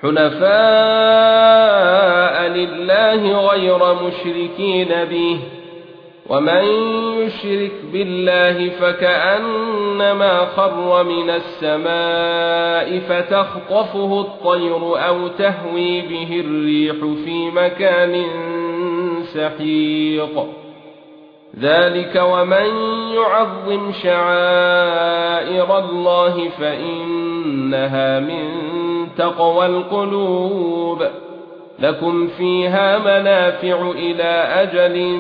حنفاء لله غير مشركين به ومن يشرك بالله فكأنما خر من السماء فتخطفه الطير أو تهوي به الريح في مكان سحيق ذلك ومن يعظم شعائر الله فإنها من تقوى القلوب لكم فيها منافع إلى أجل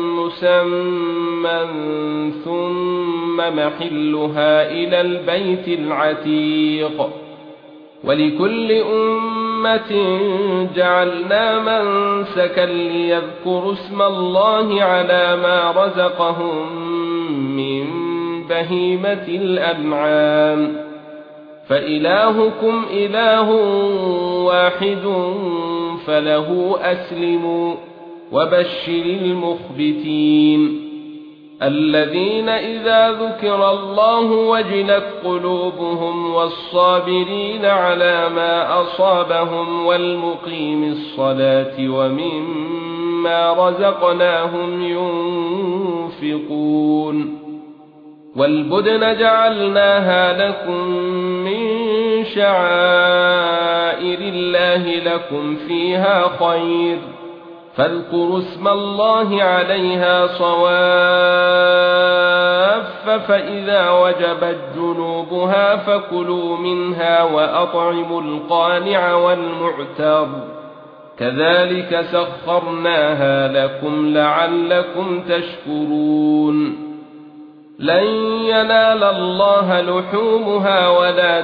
مسمى ثم محلها إلى البيت العتيق ولكل أمة جعلنا منسكا ليذكروا اسم الله على ما رزقهم من بهيمة الأنعام فإلهكم إله واحد فله أسلموا وبشر المخبتين الذين إذا ذكر الله وجلت قلوبهم والصابرين على ما أصابهم والمقيم الصلاة ومما رزقناهم ينفقون والبدن جعلناها لكم من شعائر الله لكم فيها خير فاذكروا اسم الله عليها صواف فإذا وجبت جنوبها فكلوا منها وأطعموا القانع والمعتر كذلك سخرناها لكم لعلكم تشكرون لن ينال الله لحومها ولا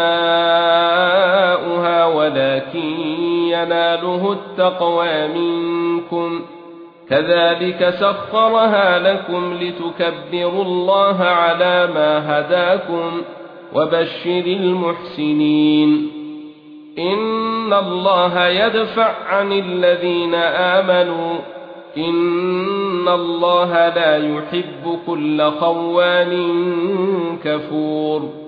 دماؤها ولكن يناله التقوى منكم كذلك سخرها لكم لتكبروا الله على ما هداكم وبشر المحسنين إن الله يدفع عن الذين آمنوا إن الله لا يحب كل خوان كفور